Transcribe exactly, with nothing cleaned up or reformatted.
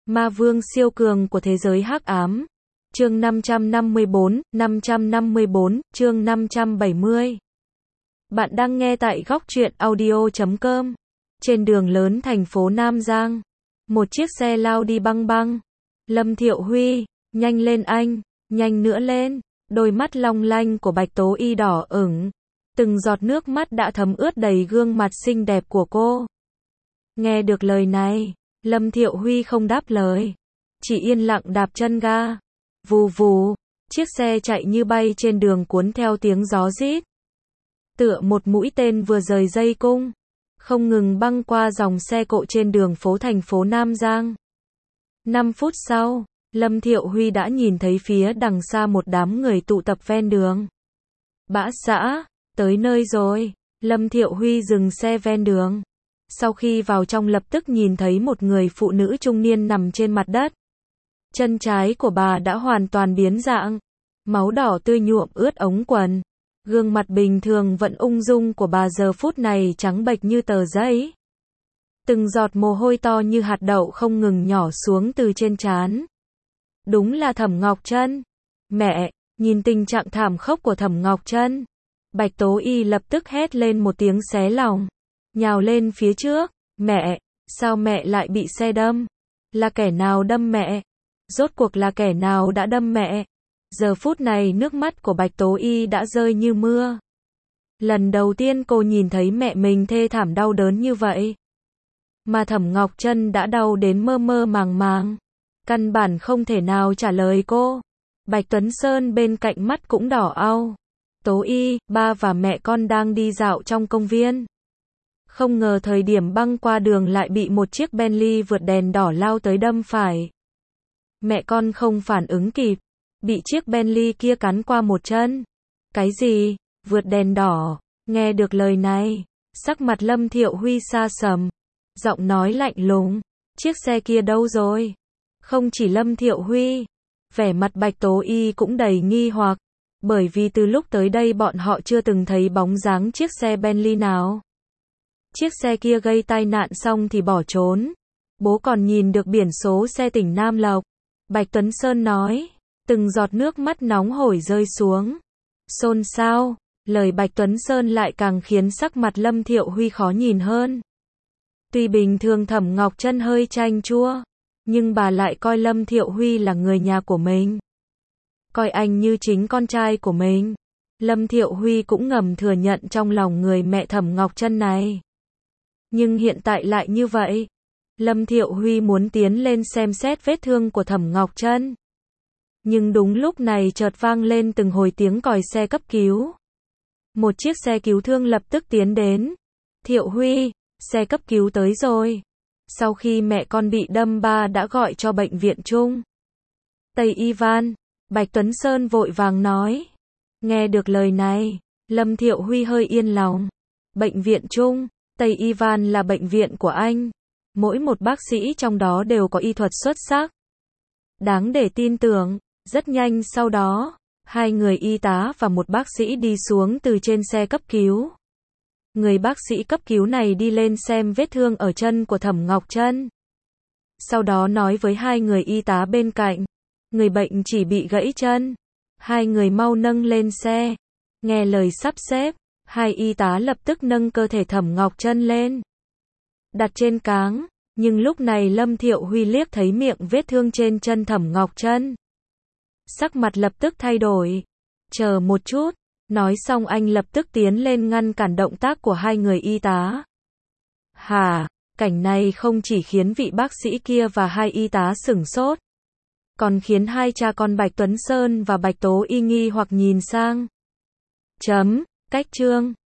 Ma vương siêu cường của thế giới hắc ám. Chương năm trăm năm mươi bốn, năm trăm năm mươi bốn, chương năm trăm bảy mươi. Bạn đang nghe tại góc truyện audio chấm com. Trên đường lớn thành phố Nam Giang, một chiếc xe lao đi băng băng. Lâm Thiệu Huy, nhanh lên anh, nhanh nữa lên. Đôi mắt long lanh của Bạch Tố Y đỏ ửng, từng giọt nước mắt đã thấm ướt đầy gương mặt xinh đẹp của cô. Nghe được lời này, Lâm Thiệu Huy không đáp lời, chỉ yên lặng đạp chân ga. Vù vù, chiếc xe chạy như bay trên đường cuốn theo tiếng gió rít. Tựa một mũi tên vừa rời dây cung, không ngừng băng qua dòng xe cộ trên đường phố thành phố Nam Giang. Năm phút sau, Lâm Thiệu Huy đã nhìn thấy phía đằng xa một đám người tụ tập ven đường. Bã xã, tới nơi rồi. Lâm Thiệu Huy dừng xe ven đường. Sau khi vào trong lập tức nhìn thấy một người phụ nữ trung niên nằm trên mặt đất. Chân trái của bà đã hoàn toàn biến dạng. Máu đỏ tươi nhuộm ướt ống quần. Gương mặt bình thường vẫn ung dung của bà giờ phút này trắng bệch như tờ giấy. Từng giọt mồ hôi to như hạt đậu không ngừng nhỏ xuống từ trên trán. Đúng là Thẩm Ngọc Trân. Mẹ, nhìn tình trạng thảm khốc của Thẩm Ngọc Trân, Bạch Tố Y lập tức hét lên một tiếng xé lòng, nhào lên phía trước. Mẹ, sao mẹ lại bị xe đâm? Là kẻ nào đâm mẹ? Rốt cuộc là kẻ nào đã đâm mẹ? Giờ phút này nước mắt của Bạch Tố Y đã rơi như mưa. Lần đầu tiên cô nhìn thấy mẹ mình thê thảm đau đớn như vậy. Mà Thẩm Ngọc Trân đã đau đến mơ mơ màng màng, căn bản không thể nào trả lời cô. Bạch Tuấn Sơn bên cạnh mắt cũng đỏ au. Tố Y, ba và mẹ con đang đi dạo trong công viên. Không ngờ thời điểm băng qua đường lại bị một chiếc Bentley vượt đèn đỏ lao tới đâm phải. Mẹ con không phản ứng kịp, bị chiếc Bentley kia cắn qua một chân. Cái gì? Vượt đèn đỏ? Nghe được lời này, sắc mặt Lâm Thiệu Huy sa sầm, giọng nói lạnh lùng. Chiếc xe kia đâu rồi? Không chỉ Lâm Thiệu Huy, vẻ mặt Bạch Tố Y cũng đầy nghi hoặc, bởi vì từ lúc tới đây bọn họ chưa từng thấy bóng dáng chiếc xe Bentley nào. Chiếc xe kia gây tai nạn xong thì bỏ trốn. Bố còn nhìn được biển số xe tỉnh Nam Lộc. Bạch Tuấn Sơn nói, từng giọt nước mắt nóng hổi rơi xuống. Xôn xao, lời Bạch Tuấn Sơn lại càng khiến sắc mặt Lâm Thiệu Huy khó nhìn hơn. Tuy bình thường Thẩm Ngọc Trân hơi chanh chua, nhưng bà lại coi Lâm Thiệu Huy là người nhà của mình, coi anh như chính con trai của mình. Lâm Thiệu Huy cũng ngầm thừa nhận trong lòng người mẹ Thẩm Ngọc Trân này. Nhưng hiện tại lại như vậy. Lâm Thiệu Huy muốn tiến lên xem xét vết thương của Thẩm Ngọc Trân. Nhưng đúng lúc này chợt vang lên từng hồi tiếng còi xe cấp cứu. Một chiếc xe cứu thương lập tức tiến đến. Thiệu Huy, xe cấp cứu tới rồi. Sau khi mẹ con bị đâm ba đã gọi cho bệnh viện chung Tây Ivan. Bạch Tuấn Sơn vội vàng nói. Nghe được lời này, Lâm Thiệu Huy hơi yên lòng. Bệnh viện chung Tây Ivan là bệnh viện của anh. Mỗi một bác sĩ trong đó đều có y thuật xuất sắc, đáng để tin tưởng. Rất nhanh sau đó, hai người y tá và một bác sĩ đi xuống từ trên xe cấp cứu. Người bác sĩ cấp cứu này đi lên xem vết thương ở chân của Thẩm Ngọc Trân. Sau đó nói với hai người y tá bên cạnh, người bệnh chỉ bị gãy chân. Hai người mau nâng lên xe. Nghe lời sắp xếp, hai y tá lập tức nâng cơ thể Thẩm Ngọc Trân lên, đặt trên cáng. Nhưng lúc này Lâm Thiệu Huy liếc thấy miệng vết thương trên chân Thẩm Ngọc Trân, sắc mặt lập tức thay đổi. Chờ một chút. Nói xong anh lập tức tiến lên ngăn cản động tác của hai người y tá. Hả? Cảnh này không chỉ khiến vị bác sĩ kia và hai y tá sửng sốt, còn khiến hai cha con Bạch Tuấn Sơn và Bạch Tố Y nghi hoặc nhìn sang. Chấm, cách chương.